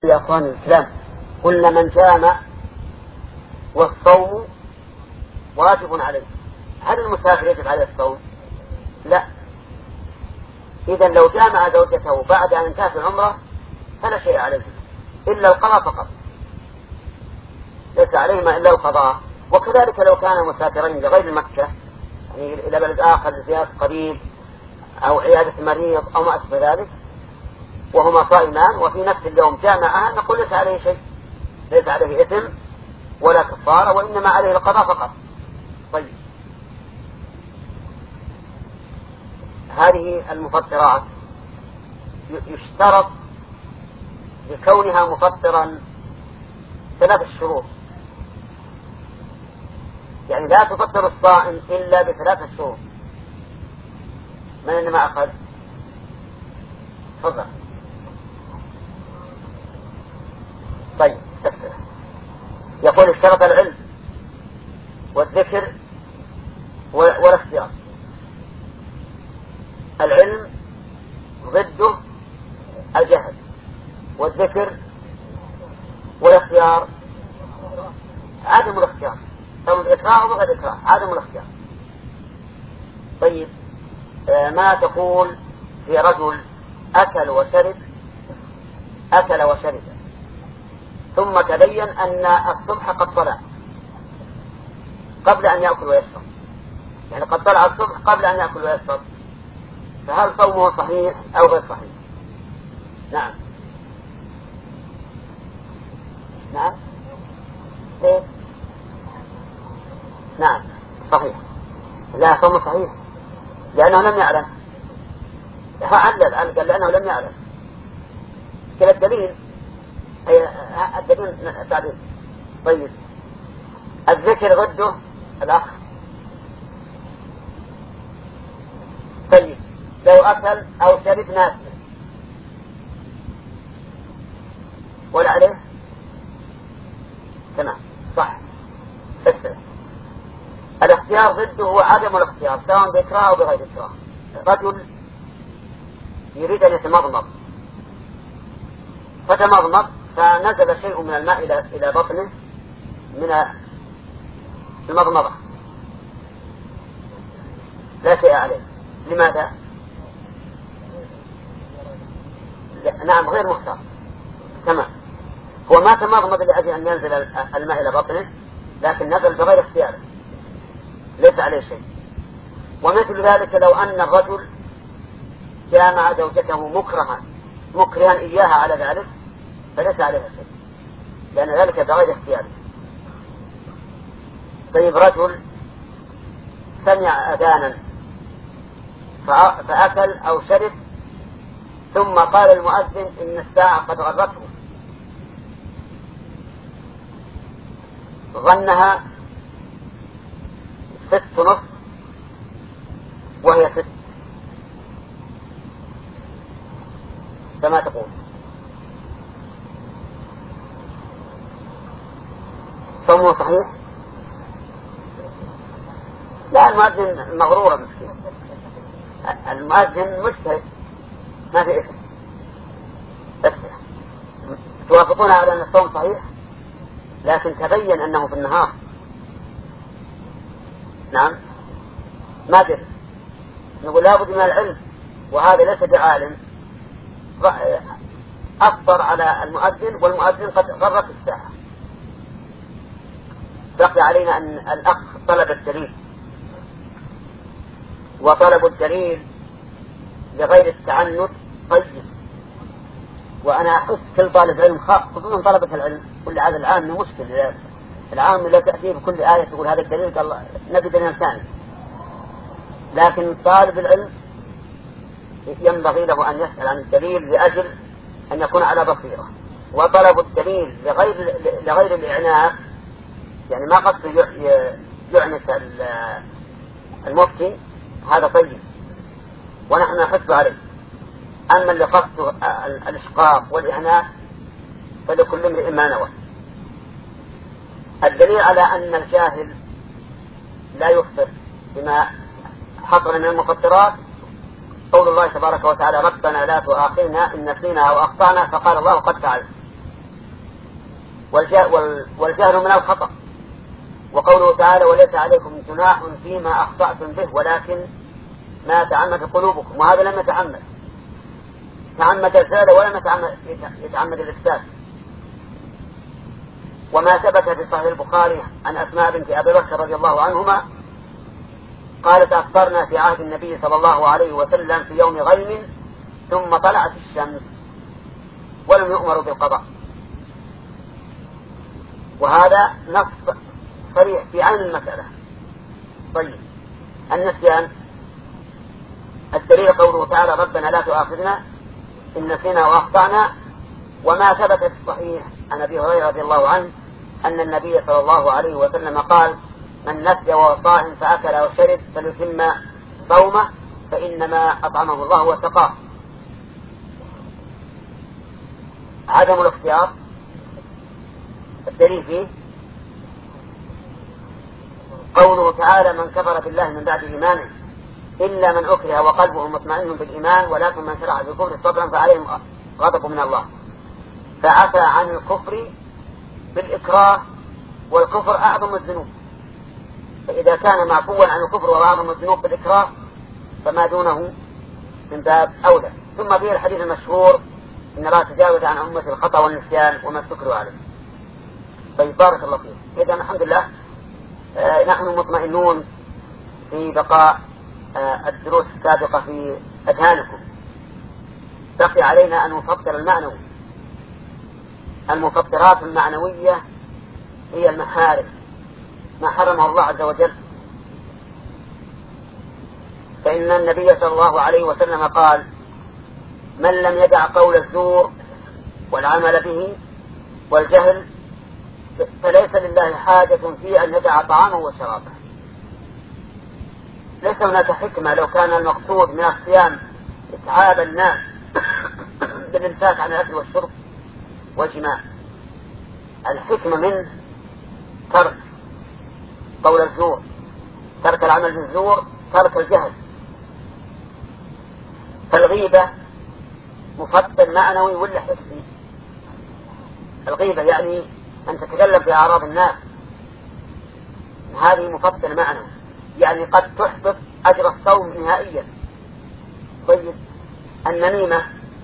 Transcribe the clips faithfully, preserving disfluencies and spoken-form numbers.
يا أخوان الإسلام قلنا من جامع والصوم واجب عليه، هل المسافر يجب عليه الصوم؟ لا. إذا لو جامع زوجته بعد أن انتهت العمرة فلا شيء عليه إلا القضاء فقط، ليس عليهما إلا القضاء. وكذلك لو كان مسافرين لغير مكة، يعني إلى بلد آخر لزيارة قريب أو عيادة مريض أو ما أشبه ذلك وهما صائمان وفي نفس اليوم جامعها، نقول ليس عليه شيء، ليس عليه إثم ولا كفارة، وإنما عليه القضاء فقط. طيب، هذه المفطرات يشترط لكونها مفطرا ثلاث شروط، يعني لا تفطر الصائم إلا بثلاث شروط. من إنما أخذ؟ تفضل. طيب، أكثر. يقول اشترط العلم والذكر والاختيار. العلم ضده الجهل، والذكر والاختيار عدم الاختيار، سواء بالإكراه أو بغير إكراه، عدم الاختيار. طيب، آه ما تقول في رجل أكل وشرب أكل وشرب ثم تبين أن الصبح قد طلع قبل أن يأكل ويشرب، يعني قد طلع الصبح قبل أن يأكل ويشرب، فهل صومه صحيح أو غير صحيح؟ نعم. نعم. إيه؟ نعم صحيح. لا، صومه صحيح لأنه لم يعلم. علل قال لأنه لم يعلم. كلا الدليل أي الدليل تعليل. طيب، الذكر ضده الأخ. طيب، لو أكل أو شرب ناس ولا عليه؟ تمام، صح. اسمع، الاختيار ضده هو عدم الاختيار، سواء بإكراه أو بغير إكراه. رجل يريد أن يتمضمض فتمضمض فنزل شيء من الماء إلى إلى بطنه من المضمضة، لا شيء عليه. لماذا؟ نعم، غير مختار. تمام، هو ما تمضمض لأجل أن ينزل الماء إلى بطنه، لكن نزل بغير اختياره، ليس عليه شيء. ومثل ذلك لو أن الرجل جامع زوجته مكرها مكرها إياها على ذلك فليس عليها شيء، لأن ذلك بغير اختياره. طيب، رجل سمع أذانا فأكل أو شرب ثم قال المؤذن إن الساعة قد غرته، ظنها ست نصف وهي ست، كما تقول. صومه صحيح؟ لا، المؤذن مغرورة مسكين، المؤذن مجتهد ما في إثم. اسمع، توافقون على أن الصوم صحيح، لكن تبين أنه في النهار. نعم، ما دري، نقول لابد من العلم، وهذا ليس بعالم، أفطر على المؤذن والمؤذن قد غرت الساعة. بقي علينا أن الأخ طلب الدليل، وطلب الدليل لغير التعنت طيب. وأنا أحس كل طالب علم، خصوصا طلبة العلم، كل هذا العام مشكل. العام لا تأتيه بكل آية تقول هذا الدليل، قال نبي دليل ثاني. لكن طالب العلم ينبغي له أن يسأل عن الدليل لأجل أن يكون على بصيرة. وطلب الدليل لغير لغير الإعناف، يعني ما قصده يعنف المفتي، هذا طيب ونحن نحث عليه. أما اللي قصده الإشقاق والإعناف فلكل امرئ ما نوى. الدليل على أن الجاهل لا يفطر بما حصل من المفطرات قول الله تبارك وتعالى ربنا لا تؤاخذنا إن نسينا أو أخطأنا، فقال الله قد فعلت. والجهل من الخطأ. وقوله تعالى وليس عليكم جناح فيما أخطأتم به ولكن ما تعمد قلوبكم، وهذا لم يتعمد، تعمد الفعل ولم يتعمد, يتعمد الإفساد. وما ثبت في صحيح البخاري عن أسماء بنت أبي بكر رضي الله عنهما قالت أفطرنا في عهد النبي صلى الله عليه وسلم في يوم غيم ثم طلعت الشمس ولم يؤمروا بالقضاء. وهذا نص صريح في عين المسألة. طيب النسيان الدليل قوله تعالى ربنا لا تؤاخذنا إن نسينا وأخطأنا. وما ثبت في الصحيح عن أبي هريرة رضي الله عنه أن النبي صلى الله عليه وسلم قال من نسي وهو صائم فأكل أو شرب فليتم صومه فإنما أطعمه الله وسقاه. عدم الاختيار الدليل فيه قوله تعالى من كفر بالله من بعد إيمانه إلا من أكره وقلبه مطمئن بالإيمان ولكن من شرع بالكفر صدرا فعليهم غضب من الله. فعفى عن الكفر بالإكراه، والكفر أعظم الذنوب، فإذا كان معفوا عن الكفر وأعظم الذنوب بالإكراه فما دونه من باب أولى. ثم فيه الحديث المشهور إن الله تجاوز عن أمة الخطأ والنسيان وما استكروا عليه. طيب بارك الله فيك. إذا الحمد لله آه نحن مطمئنون في بقاء آه الدروس السابقة في أذهانكم. بقي علينا أن نفطر المعنوي. المفطرات المعنوية هي المحارم ما حرمه الله عز وجل. فإن النبي صلى الله عليه وسلم قال من لم يدع قول الزور والعمل به والجهل فليس لله حاجة في أن يدع طعامه وشرابه. ليس هناك حكمة لو كان المقصود من الصيام إتعاب الناس بالإمساك عن الأكل والشرب والجماع. الحكمة منه ترك قول الزور، ترك العمل بالزور، ترك الجهل. فالغيبة مفطر معنوي ولا حسي؟ الغيبة يعني أن تتكلم في أعراض الناس، هذه مفطر معنوي، يعني قد تحبط أجر الصوم نهائيا. طيب النميمة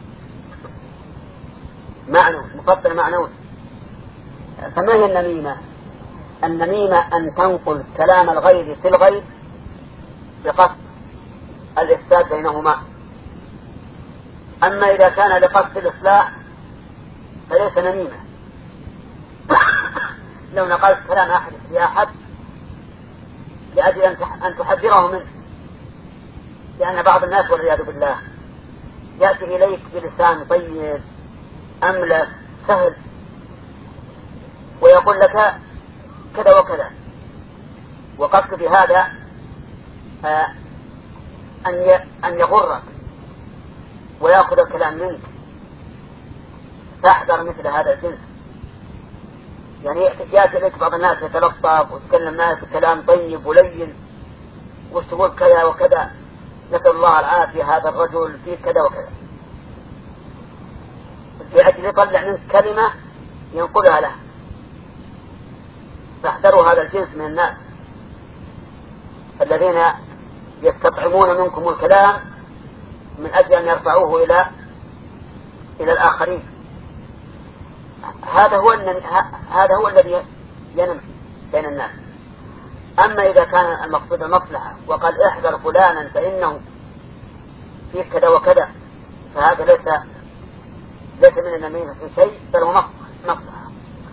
معنوي مفطر معنوي. فما هي النميمة؟ النميمة أن تنقل كلام الغير في الغير بقصد الإفساد بينهما. أما إذا كان لقصد الإصلاح فليس نميمة. لو نقلت كلام أحد في أحد لأجل أن تحذره منه، لأن بعض الناس والعياذ بالله يأتي إليك بلسان طيب أملس سهل ويقول لك كذا وكذا، وقصد بهذا أن يغرك ويأخذ الكلام منك. فاحذر مثل هذا الجنس. يعني يأتي إليك بعض الناس يتلطف ويتكلم معك كلام طيب ولين وش تقول كذا وكذا، نسأل الله العافية هذا الرجل فيه كذا وكذا، يأتي يطلع منك كلمة ينقلها له. فاحذروا هذا الجنس من الناس الذين يستطعمون منكم الكلام من أجل أن يرفعوه إلى إلى الآخرين. هذا هو هذا هو الذي ينم بين الناس. أما إذا كان المقصود المصلحة وقال احذر فلانا فإنه فيه كذا وكذا، فهذا ليس ليس من النميمة في شيء، بل هو مصلحة.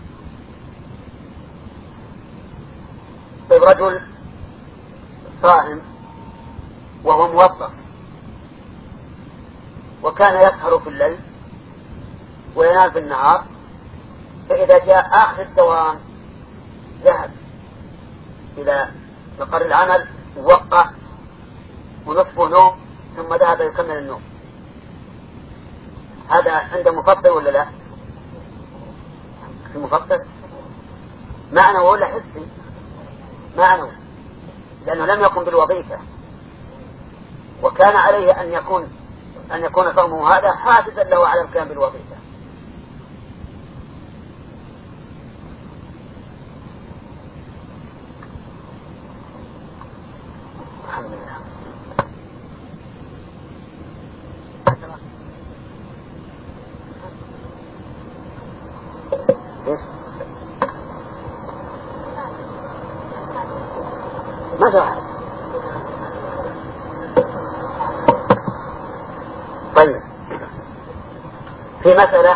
طيب رجل صائم وهو موظف وكان يسهر في الليل وينام في النهار، فإذا جاء آخر الدوام ذهب إلى مقر العمل ووقع ونصفه نوم ثم ذهب يكمل النوم، هذا عنده مفطر ولا لا؟ المفطر معنوي ولا حسي؟ معنوي، لأنه لم يقم بالوظيفة، وكان عليه أن يكون أن يكون صومه هذا حافزا له على القيام بالوظيفة. إيش؟ ما شرح. طيب، في مسألة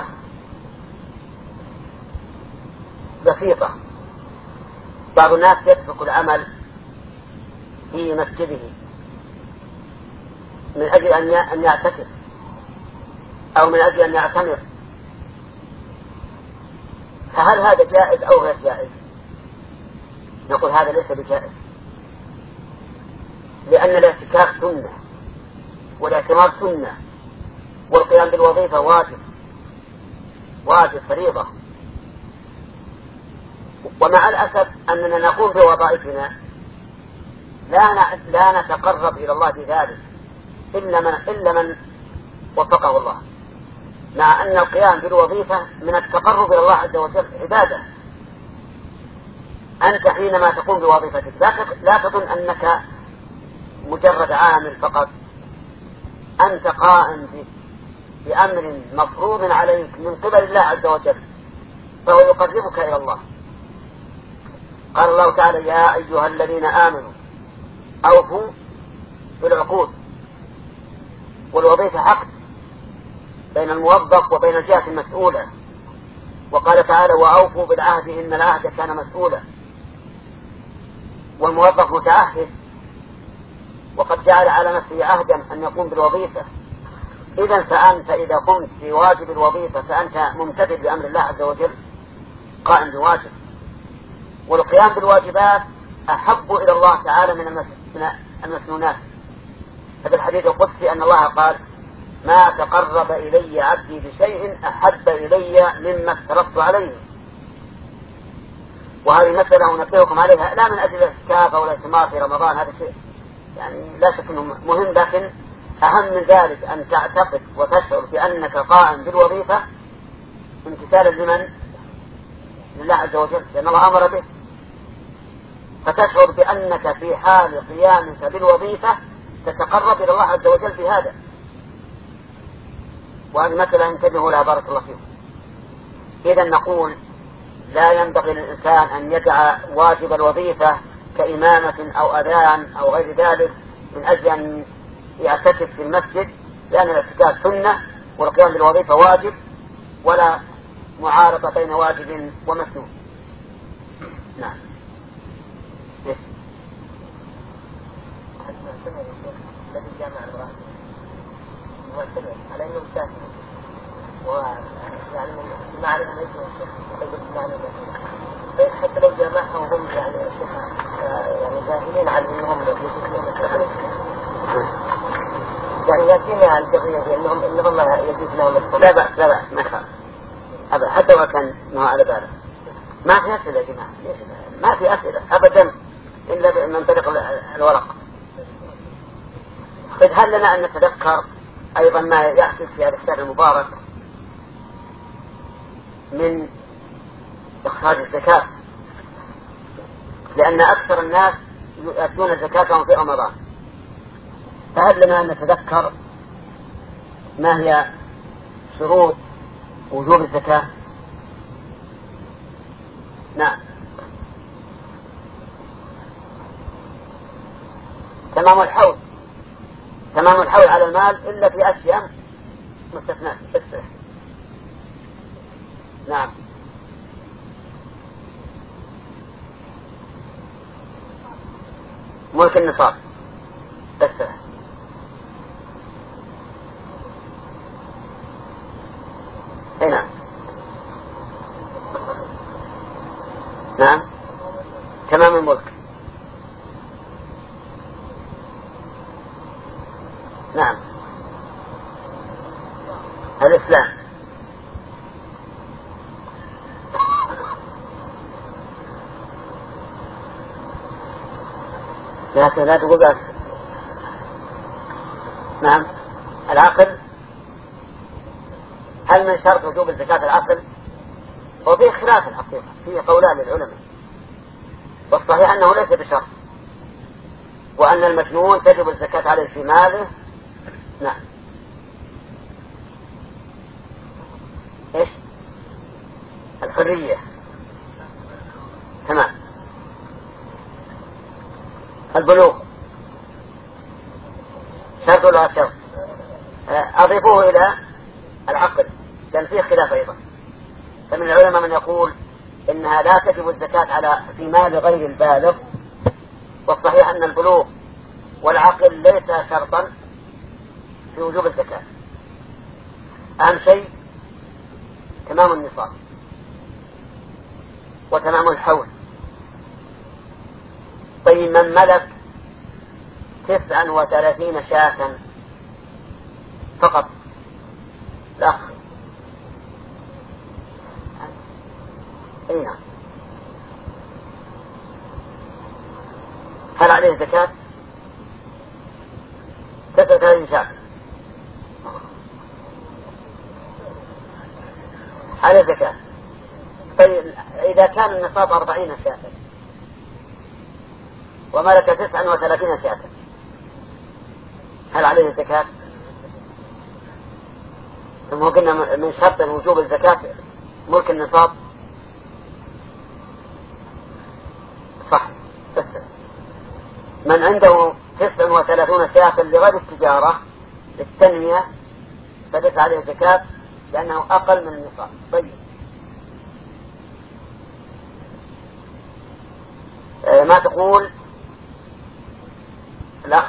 بسيطة، بعض الناس يترك العمل في مسجده من أجل أن يعتكف أو من أجل أن يعتمر، فهل هذا جائز أو غير جائز؟ نقول هذا ليس بجائز، لأن الاعتكاف سنة والاعتمار سنة والقيام بالوظيفة واجب واجب فريضة. ومع الأسف أننا نقوم بوظائفنا لا لا نتقرب إلى الله بذلك إلا من إلا من وفقه الله، مع أن القيام بالوظيفة من التقرب إلى الله عز وجل عبادة. أنت حينما تقوم بوظيفتك لا تظن أنك مجرد عامل فقط، أنت قائم بأمر مفروض عليك من قبل الله عز وجل، فهو يقربك إلى الله. قال الله تعالى: يا أيها الذين آمنوا أوفوا بالعقود. والوظيفة عقد بين الموظف وبين الجهة المسؤولة. وقال تعالى: وأوفوا بالعهد إن العهد كان مسؤولا. والموظف متعهد وقد جعل على نفسه عهدا أن يقوم بالوظيفة. إذا فأنت إذا قمت بواجب الوظيفة فأنت ممتثل بأمر الله عز وجل، قائم بواجب. والقيام بالواجبات أحب إلى الله تعالى من المسنونات. هذا الحديث القدسي أن الله قال: ما تقرب إلي عبدي بشيء أحب إلي مما افترضت عليه. وهذه مسألة أنبهكم عليها لا من أجل الاعتكاف أو الاعتمار في رمضان، هذا شيء يعني لا شك أنه مهم، لكن أهم من ذلك أن تعتقد وتشعر بأنك قائم بالوظيفة امتثالا لمن؟ لله عز وجل، لأن الله أمر به. فتشعر بأنك في حال قيامك بالوظيفة تتقرب إلى الله عز وجل بهذا. وهذه مسألة انتبهوا لها بارك الله فيكم. إذا نقول لا ينبغي للإنسان أن يدع واجب الوظيفة كإمامة أو أذان أو غير ذلك من أجل أن يعتكف في المسجد، لأن الاعتكاف سنة والقيام بالوظيفة واجب، ولا معارضة بين واجب ومسنون. نعم. يس. الذي جامع المرأة مؤثر على أنه مسافر، ويعني ما عليه من اسمه الشيخ يقول يعني بس حتى لو جامعها وهم يعني الشيخ يعني جاهلين على أنهم يجوز لهم التخريج، يعني يأتينا على القضية بأنهم إنهم يجوز لهم التخريج. لا بأس لا بأس ما يخاف أبدا، حتى لو كان ما على باله. ما في أسئلة يا جماعة، ما في أسئلة أبدا إلا من طريق الورق. طيب هل لنا أن نتذكر أيضا ما يحدث في هذا الشهر المبارك من إخراج الزكاة، لأن أكثر الناس يؤدون زكاتهم في رمضان، فهل لنا أن نتذكر ما هي شروط وجوب الزكاة؟ نعم. تمام الحول، تمام الحول على المال إلا في أشياء مستثناء. نعم. ملك النصاب بس. هنا نعم. تمام الملك. نعم. الإسلام. لكن لا تقول بس. نعم. العقل، هل من شرط وجوب الزكاة العقل؟ وفيه خلاف الحقيقة، فيه قولان للعلماء، والصحيح أنه ليس بشرط، وأن المجنون تجب الزكاة عليه في ماله. نعم. ايش؟ الحر الحرية. تمام. البلوغ شرط ولا شرط؟ أضيفوه إلى العقل كان فيه خلاف أيضا. فمن العلماء من يقول إنها لا تجب الزكاة على في مال غير البالغ، والصحيح أن البلوغ والعقل ليس شرطا في وجوب الزكاة. أهم شيء تمام النصاب وتمام الحول. طيب من ملك تسعا وثلاثين شاة فقط لا أي نعم، هل عليه زكاة؟ تسعة وثلاثين شاة عليه زكاة. طيب إذا كان النصاب أربعين شاة وملك تسعا وثلاثين شاة هل عليه الزكاة؟ ثم قلنا من شرط وجوب الزكاة ملك النصاب. صح. بس من عنده تسعا وثلاثون شاة لغير التجارة للتنمية فليس عليه الزكاة لأنه أقل من النصاب. طيب آه ما تقول الأخ؟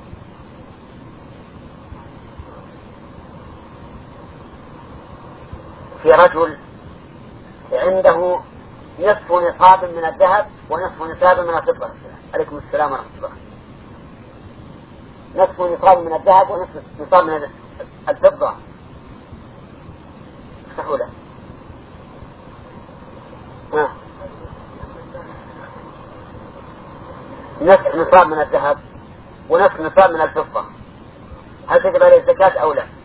في رجل عنده نصف نصاب من الذهب ونصف نصاب من الفضة. عليكم السلام ورحمة الله. نصف نصاب من الذهب ونصف نصاب من الفضة سهولة. ها. نصف نصاب من الذهب ونصف نصاب من الفضة هل تجب عليه الزكاة أو لا؟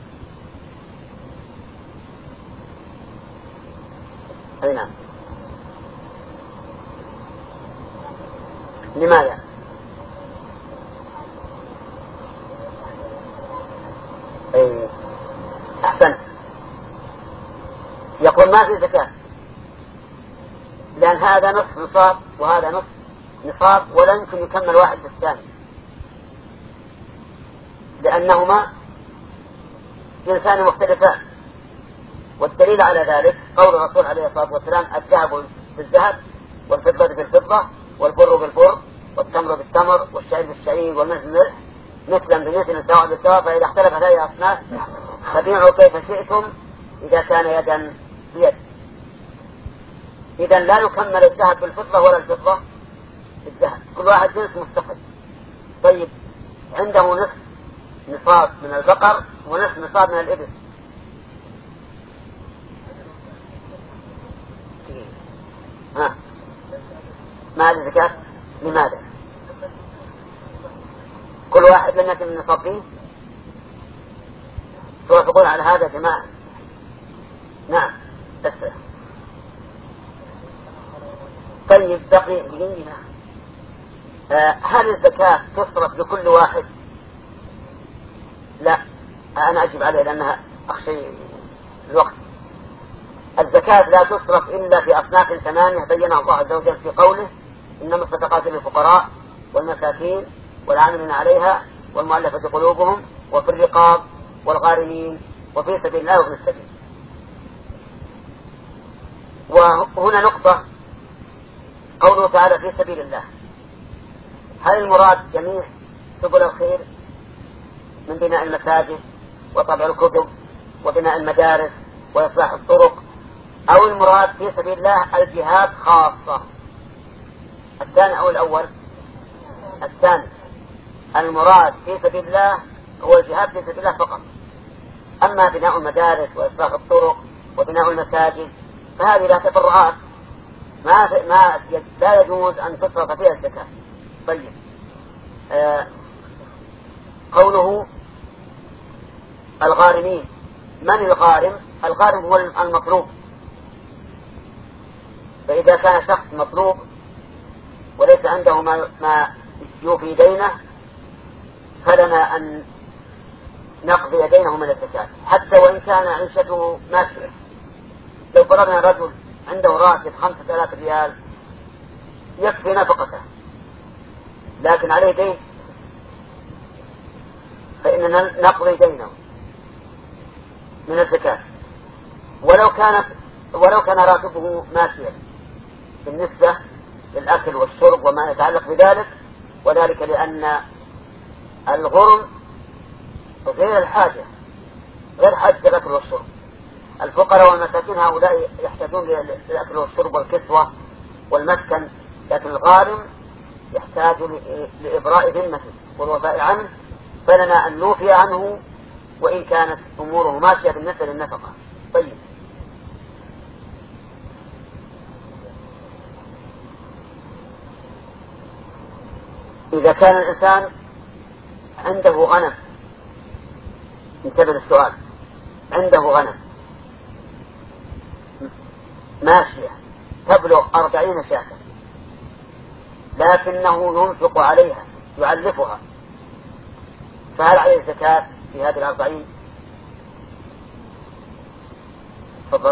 أي نعم. لماذا؟ أي أحسن. يقول ما في زكاة لأن هذا نصف نصاب وهذا نصف نصاب ولا يمكن يكمل واحد بالثاني لأنهما جنسان مختلفان. والدليل على ذلك قول الرسول عليه الصلاة والسلام الذهب بالذهب والفضة بالفضة والبر بالبر والتمر بالتمر والشعير بالشعير والمثل مثلا بمثل سواء بالسواء فإذا اختلفت هذه الأصناف فبيعوا كيف شئتم إذا كان يدا بيد. إذا لا يكمل الذهب بالفضة ولا الفضة بالذهب، كل واحد جنس مستقل. طيب عنده نصف نصاب من البقر ونصف نصاب من الإبل ها ما هذه زكاة؟ لماذا؟ كل واحد لم يتم النصاب فيه. توافقون على هذا يا جماعة؟ نعم. بس طيب بقي بقينا آه هل الزكاة تصرف لكل واحد؟ لا أنا أجيب عليه لأنها أخشى الوقت. الزكاة لا تصرف إلا في أصناف ثمانية بينها الله عز وجل في قوله إنما الصدقات للفقراء والمساكين والعاملين عليها والمؤلفة قلوبهم وفي الرقاب والغارمين وفي سبيل الله وابن السبيل. وهنا نقطة قوله تعالى في سبيل الله، هل المراد جميع سبل الخير من بناء المساجد وطبع الكتب وبناء المدارس وإصلاح الطرق، أو المراد في سبيل الله الجهاد خاصة؟ الثاني أو الأول؟ الثاني. المراد في سبيل الله هو الجهاد في سبيل الله فقط. أما بناء المدارس وإصلاح الطرق وبناء المساجد فهذه لا تفرعات ما ما لا يجوز أن تصرف فيها الزكاة. طيب آه قوله الغارمين، من الغارم؟ الغارم هو المطلوب. فإذا كان شخص مطلوب وليس عنده ما, ما يوفي دينه فلنا أن نقضي دينه من الزكاة حتى وإن كان عيشته ماشية. لو فرضنا رجل عنده راتب خمسة آلاف ريال يكفي نفقته، لكن عليه دين، فإننا نقضي دينه من الزكاة، ولو كانت ولو كان راتبه ماشيا بالنسبة للأكل والشرب وما يتعلق بذلك، وذلك لأن الغرم غير الحاجة، غير حاجة الأكل والشرب. الفقراء والمساكين هؤلاء يحتاجون للأكل والشرب والكسوة والمسكن، لكن الغارم يحتاج لإبراء ذمته والوفاء عنه، فلنا أن نوفي عنه وإن كانت أموره ماشية بالنسبة للنفقة. طيب، إذا كان الإنسان عنده غنم، انتبه للسؤال، عنده غنم ماشية تبلغ أربعين شاة، لكنه ينفق عليها يعلفها، فهل عليه الزكاة في هذه الأربعين؟ تفضل.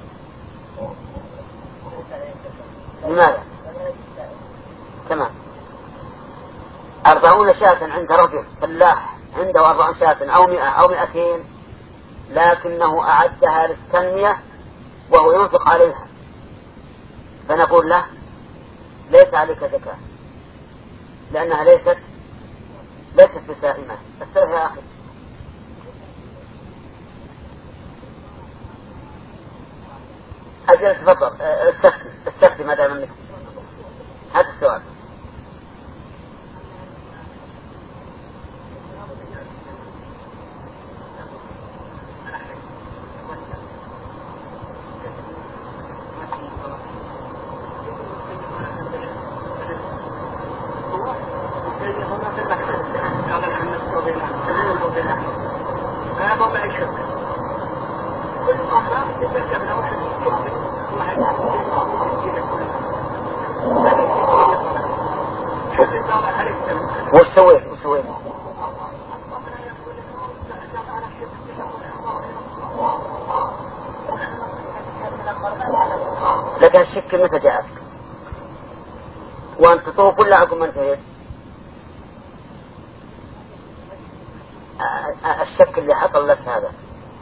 لماذا؟ تمام. أربعون شاة عند رجل فلاح عنده أربعون شاة أو مئة أو مئتين، لكنه أعدها للتنمية وهو ينفق عليها، فنقول له ليس عليك زكاة، لأنها ليست ليست بسائمة. استرها يا أخي. أجل تفضل، استفتي استفتي ما دام منك هذا السؤال. وش سويت وش سويت؟ لكن الشك متى جاءك؟ وأنت تطوف ولا عقب ما انتهيت؟ الشك اللي حصل لك هذا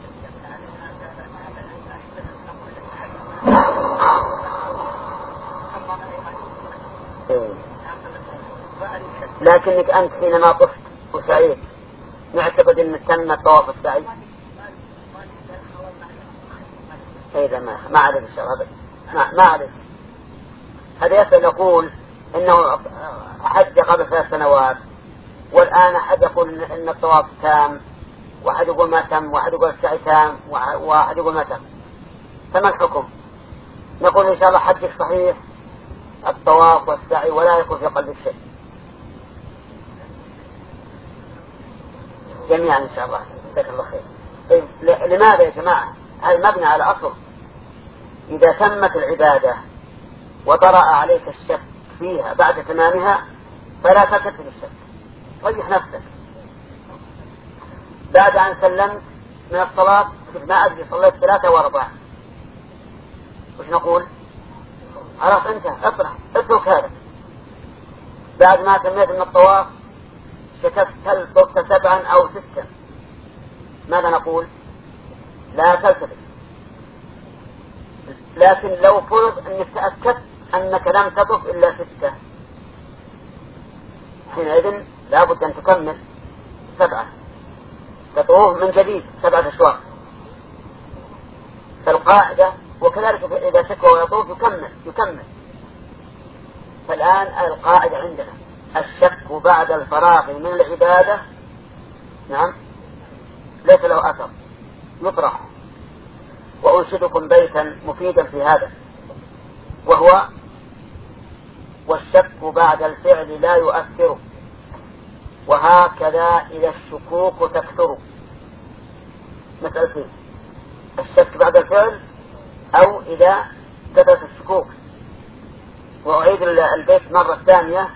إيه. لكنك أنت حينما طفت وسعيت نعتقد أن تم طواف السعي. إذا ما ما عليك الشر هذا، ما ما عليك. هذا يسأل يقول إنه حج قبل ثلاث سنوات والآن أحد يقول إن الطواف تام، واحد يقول ما تم، واحد يقول السعي تام، واحد يقول ما تم، فما الحكم؟ نقول إن شاء الله حجك صحيح الطواف والسعي ولا يكون في قلبك شيء جميعا إن شاء الله. جزاك الله خير. طيب لماذا يا جماعة؟ هذا مبني على أصل، إذا تمت العبادة وطرأ عليك الشك فيها بعد تمامها فلا تكتب الشك، ريح نفسك. بعد أن سلمت من الصلاة ما أدري صليت ثلاثة وأربعة، وش نقول؟ خلاص انت اطرح اترك هذا. بعد ما تميت من الطواف شككت هل طفت سبعا أو ستا، ماذا نقول؟ لا تلتفت. لكن لو فرض أنك تأكدت أنك لم تطف إلا ستة، حينئذ لابد أن تكمل سبعة، تطوف من جديد سبعة أشواط. فالقاعدة وكذلك إذا شك ويطوف يكمل يكمل. فالآن القاعدة عندنا الشك بعد الفراغ من العبادة نعم ليس له أثر، يطرح. وأنشدكم بيتا مفيدا في هذا، وهو والشك بعد الفعل لا يؤثر، وهكذا إذا الشكوك تكثر. مسألتين: الشك بعد الفعل أو إذا كثرت الشكوك. وأعيد البيت مرة ثانية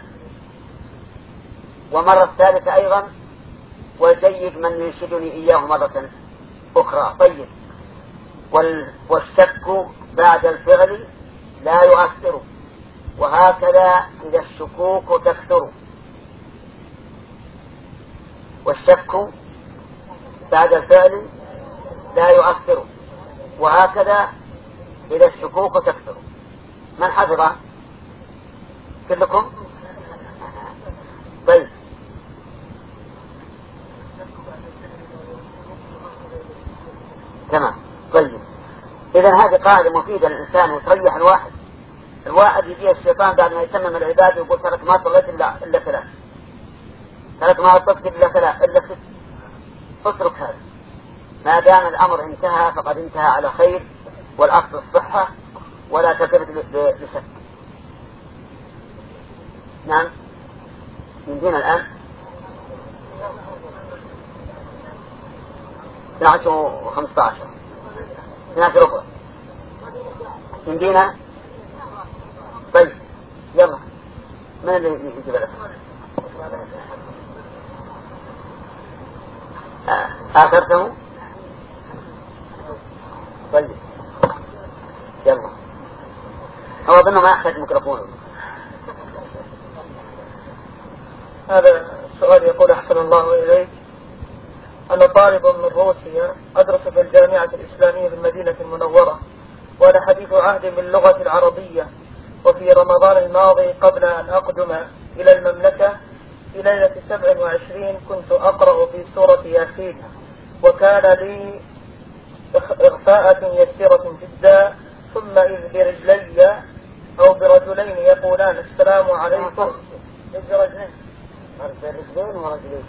ومرة ثالثة أيضا، وجيد من ينشدني إياه مرة أخرى. طيب، والشك بعد الفعل لا يؤثر، وهكذا إذا الشكوك تكثر. والشك بعد الفعل لا يؤثر، وهكذا إذا الشكوك تكثر. من حفظه؟ كلكم؟ طيب، تمام. طيب، إذا هذه قاعدة مفيدة للإنسان وتريح الواحد. الواحد يجي الشيطان بعد ما يتمم العبادة ويقول ترك ما صليت إلا إلا ثلاث، ترك ما أطلقت إلا ثلاث إلا ست. اترك هذا، ما دام الأمر انتهى فقد انتهى على خير، والأصل الصحة، ولا تلتفت لشك. نعم، يمدينا الآن اثني عشر وخمسة عشر اثني عشر ربع يمدينا. طيب يلا، من اللي يجيب لك؟ آخرته. طيب يلا، هو أظنه ما يحتاج ميكروفون. هذا السؤال يقول: أحسن الله إليك، أنا طالب من روسيا أدرس في الجامعة الإسلامية في المدينة المنورة، وأنا حديث عهد باللغة العربية، وفي رمضان الماضي قبل أن أقدم إلى المملكة في ليلة سبع وعشرين كنت أقرأ في سورة ياسين، وكان لي إغفاءة يسيرة جدا، ثم إذ برجلي أو برجلين يقولان السلام عليكم. برجلين رجلين ورجلين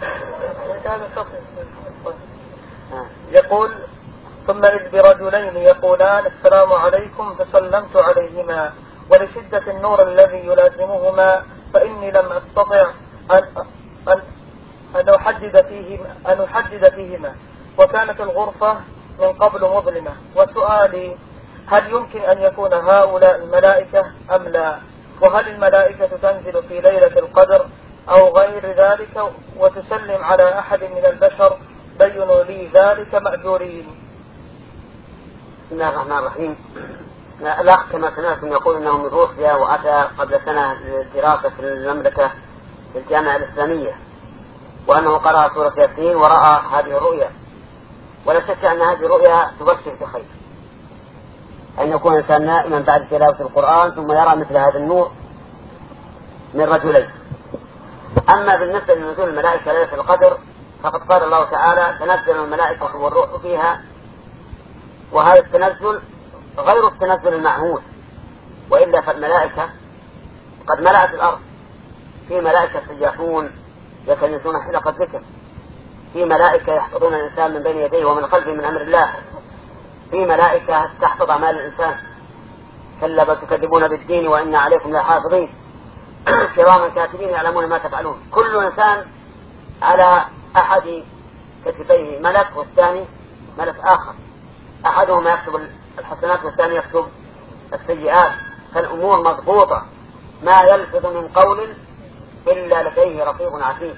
يقول: ثم إذ برجلين يقولان السلام عليكم، فسلمت عليهما، ولشدة النور الذي يلازمهما فإني لم أستطع أن أن أن أحدد فيهما أن أحدد فيهما وكانت الغرفة من قبل مظلمة. وسؤالي: هل يمكن أن يكون هؤلاء الملائكة أم لا؟ وهل الملائكة تنزل في ليلة القدر أو غير ذلك وتسلم على أحد من البشر؟ بينوا لي ذلك مأجورين. بسم الله الرحمن الرحيم. الأخ كما سمعتم يقول أنه من روسيا وأتى قبل سنة للدراسة في المملكة في الجامعة الإسلامية، وأنه قرأ سورة ياسين ورأى هذه الرؤيا، ولا شك أن هذه الرؤيا تبشر بخير، أن يكون الإنسان نائما بعد تلاوة القرآن ثم يرى مثل هذا النور من رجلين. أما بالنسبة لنزول الملائكة ليلة القدر فقد قال الله تعالى: تنزل الملائكة والروح فيها، وهذا التنزل غير التنزل المعهود، وإلا فالملائكة قد ملأت الأرض. في ملائكة سياحون يكنسون حلق الذكر، في ملائكة يحفظون الإنسان من بين يديه ومن خلفه من أمر الله، في ملائكة تحفظ أعمال الإنسان. كلا بل تكذبون بالدين وإن عليكم لحافظين كراما كاتبين يعلمون ما تفعلون. كل إنسان على أحد كتفيه ملك والثاني ملك آخر، أحدهما يكتب الحسنات والثاني يكتب السيئات، فالأمور مضبوطة، ما يلفظ من قول إلا لديه رقيب عتيد.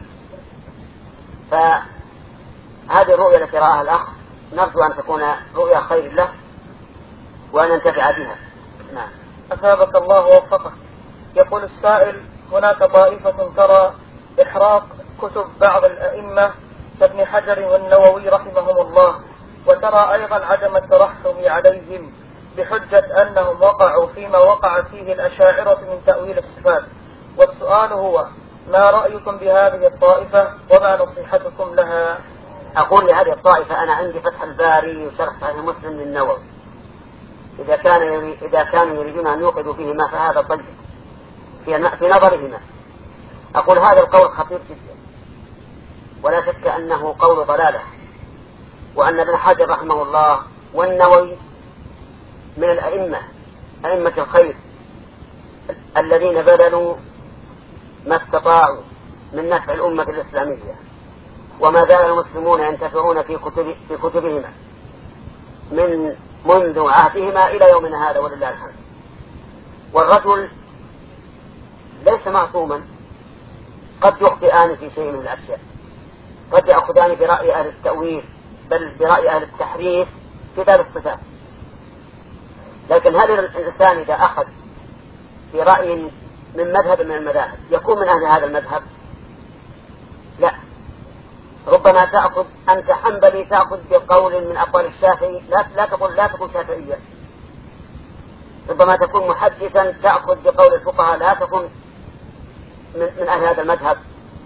فهذه الرؤيا التي رآها الأخ نرجو أن تكون رؤيا خير له وأن ينتفع بها. نعم. أثابك الله ووفقك. يقول السائل: هناك طائفة ترى إحراق كتب بعض الأئمة كابن حجر والنووي رحمهم الله، وترى أيضا عدم الترحم عليهم بحجة أنهم وقعوا فيما وقع فيه الأشاعرة من تأويل الصفات. والسؤال هو: ما رأيكم بهذه الطائفة وما نصيحتكم لها؟ أقول لهذه الطائفة: أنا عندي فتح الباري وشرح صحيح مسلم للنووي، إذا كان إذا كانوا يريدون أن يوقدوا فيهما فهذا طيب في نظرهما. أقول هذا القول خطير جدا، ولا شك أنه قول ضلالة، وأن ابن حجر رحمه الله والنووي من الأئمة أئمة الخير الذين بذلوا ما استطاعوا من نفع الأمة الإسلامية، وما زال المسلمون ينتفعون في كتب في كتبهما من منذ عهدهما إلى يومنا هذا ولله الحمد. والرجل ليس معصوما، قد يخطئان في شيء من الأشياء، قد يأخذان برأي أهل التأويل بل برأي أهل التحريف في باب الصفات. لكن هل الإنسان إذا أخذ في رأي من مذهب من المذاهب يكون من أهل هذا المذهب؟ لا، ربما تأخذ أنت حنبلي تأخذ بقول من أقوال الشافعي، لا, لا تقول لا تكون شافعيا. ربما تكون محدثا تأخذ بقول الفقهاء، لا تكون من, من أهل هذا المذهب.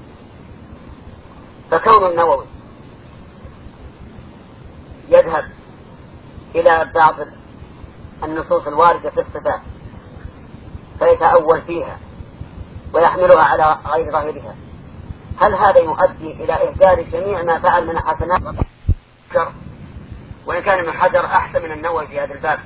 فكون النووي يذهب إلى بعض النصوص الواردة في الصفات فيتأول فيها ويحملها على غير ظاهرها، هل هذا يؤدي إلى إهدار جميع ما فعل من حسنات؟ وإن كان ابن حجر أحسن من النووي في هذا الباب.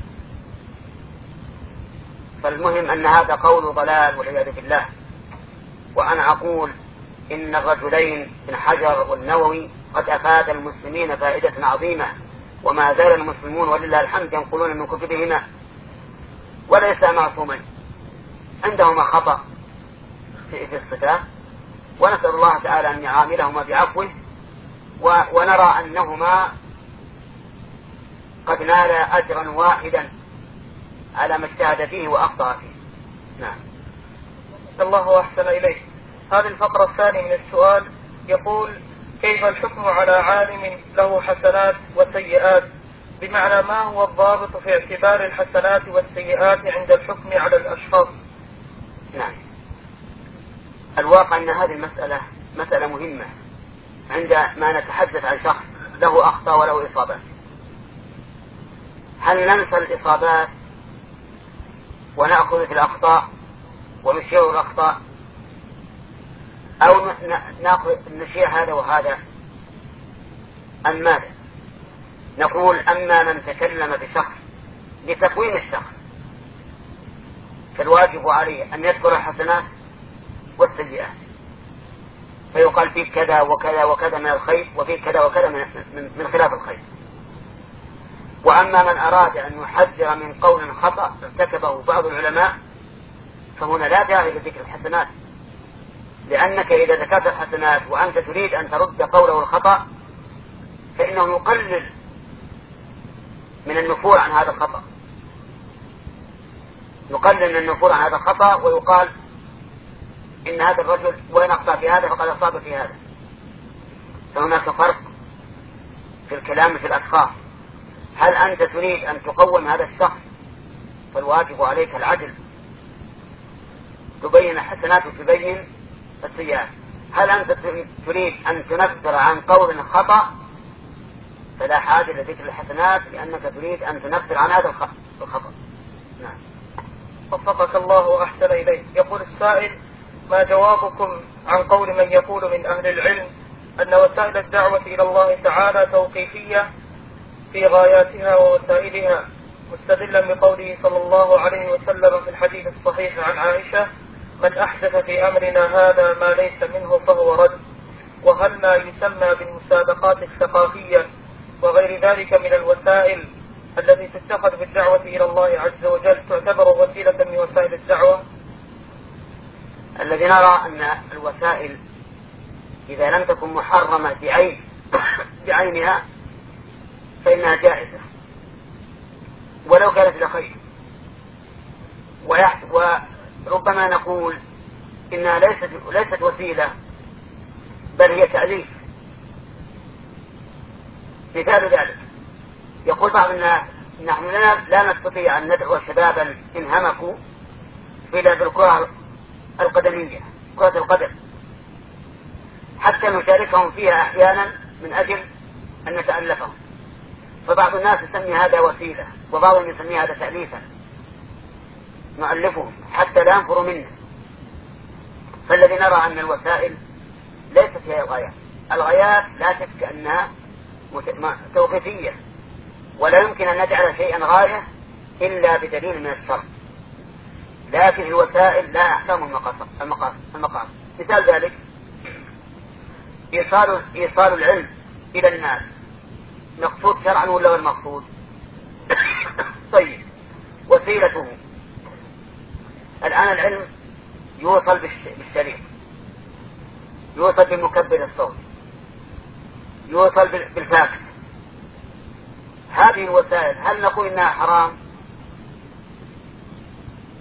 فالمهم أن هذا قول ضلال والعياذ بالله. وأنا أقول إن الرجلين ابن حجر والنووي قد أفاد المسلمين فائدة عظيمة، وما زال المسلمون ولله الحمد ينقلون من كتبهما وليس معصومين، عندهما خطأ في الصفات، ونسأل الله تعالى أن يعاملهما بعفوه، ونرى أنهما قد نال أجرا واحدا على ما اجتهد فيه وأخطأ فيه. نعم. الله أحسن إليه. هذه الفقرة الثانية من السؤال يقول: كيف الحكم على عالم له حسنات وسيئات؟ بمعنى ما هو الضابط في اعتبار الحسنات والسيئات عند الحكم على الأشخاص؟ نعم. الواقع أن هذه المسألة مسألة مهمة عندما نتحدث عن شخص له أخطاء وله إصابات. هل ننسى الإصابات ونأخذ في الأخطاء ونشير الأخطاء، أو نأخذ نشير هذا وهذا، أم ماذا؟ نقول أما من تكلم بشخص لتكوين الشخص فالواجب عليه أن يذكر الحسنات والسيئات، فيقال فيه كذا وكذا وكذا من الخير وفيه كذا وكذا من, من, من خلاف الخير. وأما من أراد أن يحذر من قول خطأ ارتكبه بعض العلماء فهنا لا داعي لذكر الحسنات، لأنك إذا ذكرت الحسنات وأنت تريد أن ترد قوله الخطأ فإنه يقلل من النفور عن هذا الخطأ، يقلل من النفور عن هذا الخطأ، ويقال إن هذا الرجل وإن أخطأ في هذا فقد أصاب في هذا. فهناك فرق في الكلام في الأشخاص. هل أنت تريد أن تقوم هذا الشخص فالواجب عليك العدل، تبين الحسنات وتبين السيئات. هل أنت تريد أن تنفر عن قول خطأ فلا حاجة لذكر الحسنات، لأنك تريد أن تنفر عن هذا الخطأ. نعم. وفقك الله أحسن إليه. يقول السائل: ما جوابكم عن قول من يقول من أهل العلم أن وسائل الدعوة إلى الله تعالى توقيفية في غاياتها ووسائلها، مستدلا بقوله صلى الله عليه وسلم في الحديث الصحيح عن عائشة: من أحدث في أمرنا هذا ما ليس منه فهو رد؟ وهل ما يسمى بالمسابقات الثقافية وغير ذلك من الوسائل التي تتخذ بالدعوة إلى الله عز وجل تعتبر وسيلة من وسائل الدعوة؟ الذي نرى أن الوسائل إذا لم تكن محرمة بعين بعينها فإنها جائزة ولو كانت لخير، وربما نقول إنها ليست, ليست وسيلة بل هي تأليف. مثال ذلك يقول بعض الناس: نحن لا نستطيع أن ندعو شبابا إن همكوا في لعب الكرة القدمية كرة القدم حتى نشاركهم فيها أحيانا من أجل أن نتألفهم. فبعض الناس يسمي هذا وسيلة، وبعضهم يسمي هذا تأليفا، نؤلفهم حتى لا ينفروا منا. فالذي نرى أن الوسائل ليست هي الغايات. الغايات لا شك أنها توقيفية، ولا يمكن أن نجعل شيئا غاية إلا بدليل من الشرع، لكن الوسائل لا أحكام المقاصد. مثال ذلك إيصال, إيصال العلم إلى الناس مقصود شرعا ولا هو المقصود؟ طيب، وسيلته الآن العلم يوصل بالشريط، يوصل بمكبر الصوت، يوصل بالفاكس. هذه الوسائل هل نقول إنها حرام؟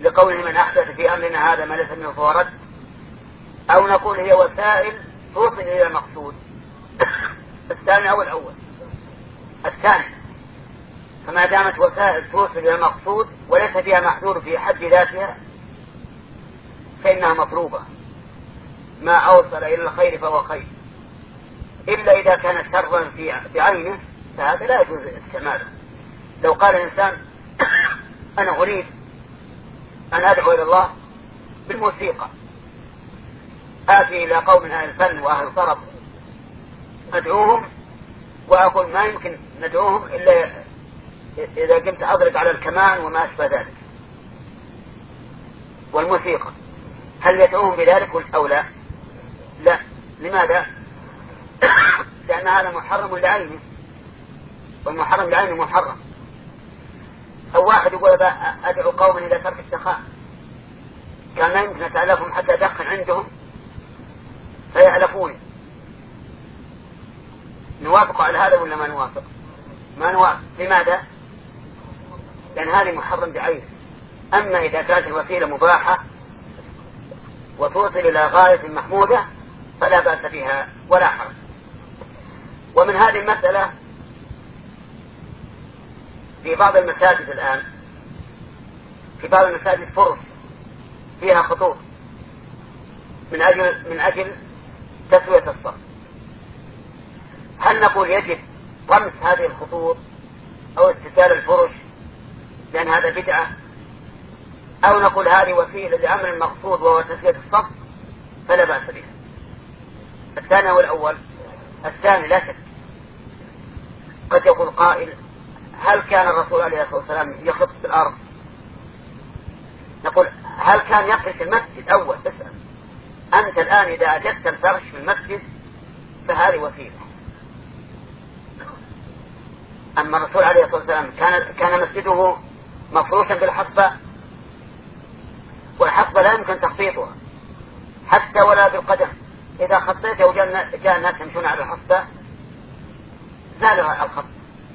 لقوله من أحدث في أمرنا هذا ما ليس منه فهو رد، أو نقول هي وسائل توصل إلى المقصود. الثاني أو الأول؟ الثاني. فما دامت وسائل توصل إلى المقصود وليس فيها محذور في حد ذاتها فإنها مطلوبة. ما أوصل إلى الخير فهو خير، إلا إذا كان شرا في عينه فهذا لا يجوز استعماله. لو قال الإنسان أنا أريد أن أدعو إلى الله بالموسيقى، آتي إلى قوم أهل الفن وأهل الطرب أدعوهم وأقول ما يمكن ندعوهم إلا إذا قمت أضرب على الكمان وما أشبه ذلك والموسيقى، هل يدعوهم بذلك أو لا؟ لا. لماذا؟ لأن هذا محرم لعينه، والمحرم لعينه محرم. أو واحد يقول أدعو قوما إلى ترك السخاء، كان لا يمكن أتألفهم حتى أدخن عندهم فيألفوني. نوافق على هذا ولا ما نوافق؟ ما نوافق. لماذا؟ لأن هذه محرم بعينه. أما إذا كانت الوسيلة مباحة وتوصل إلى غاية محمودة فلا بأس بها ولا حرج. ومن هذه المسألة في بعض المساجد الآن، في بعض المساجد فرش فيها خطوط من أجل من أجل تسوية الصف. هل نقول يجب طمس هذه الخطوط أو استتار الفرش لأن هذا بدعة، أو نقول هذه وسيلة لأمر المقصود وهو تسوية الصف فلا بأس بها؟ الثاني والأول؟ الثاني لا شك. قد يقول قائل هل كان الرسول عليه الصلاة والسلام يخط في الأرض؟ نقول هل كان يفرش المسجد أول؟ اسأل أنت الآن إذا أجدت الفرش في المسجد فهذه وسيلة. أما الرسول عليه الصلاة والسلام كان كان مسجده مفروشا بالحصبة، والحصبة لا يمكن تخطيطها حتى ولا بالقدم. إذا خطيته وجاء الناس يمشون على الحصبة زالها الخط.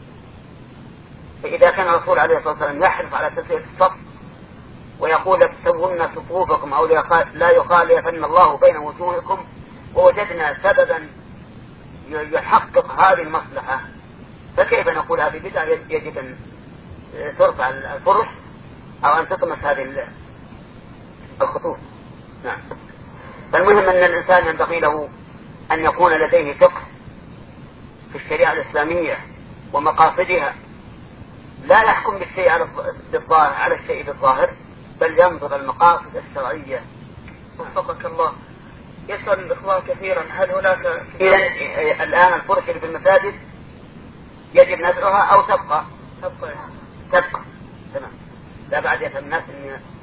فإذا كان الرسول عليه الصلاة والسلام يحرص على تسوية الصف ويقول لتسوون صفوفكم أو لا يخالفن الله بين وجوهكم، ووجدنا سببا يحقق هذه المصلحة، فكيف نقول هذه بدعة يجب أن ترفع الفرش أو أن تطمس هذه الخطوط؟ نعم. فالمهم أن الإنسان ينبغي له أن يكون لديه فقه في الشريعة الإسلامية ومقاصدها، لا يحكم بالشيء على بالظاهر على الشيء بالظاهر، بل ينظر المقاصد الشرعية. وفقك الله. يسأل الإخوان كثيرا هل هناك الآن الفرش في المساجد يجب نزعها أو تبقى؟ تبقى. تبقى. تمام. لا بعد يفهم الناس أن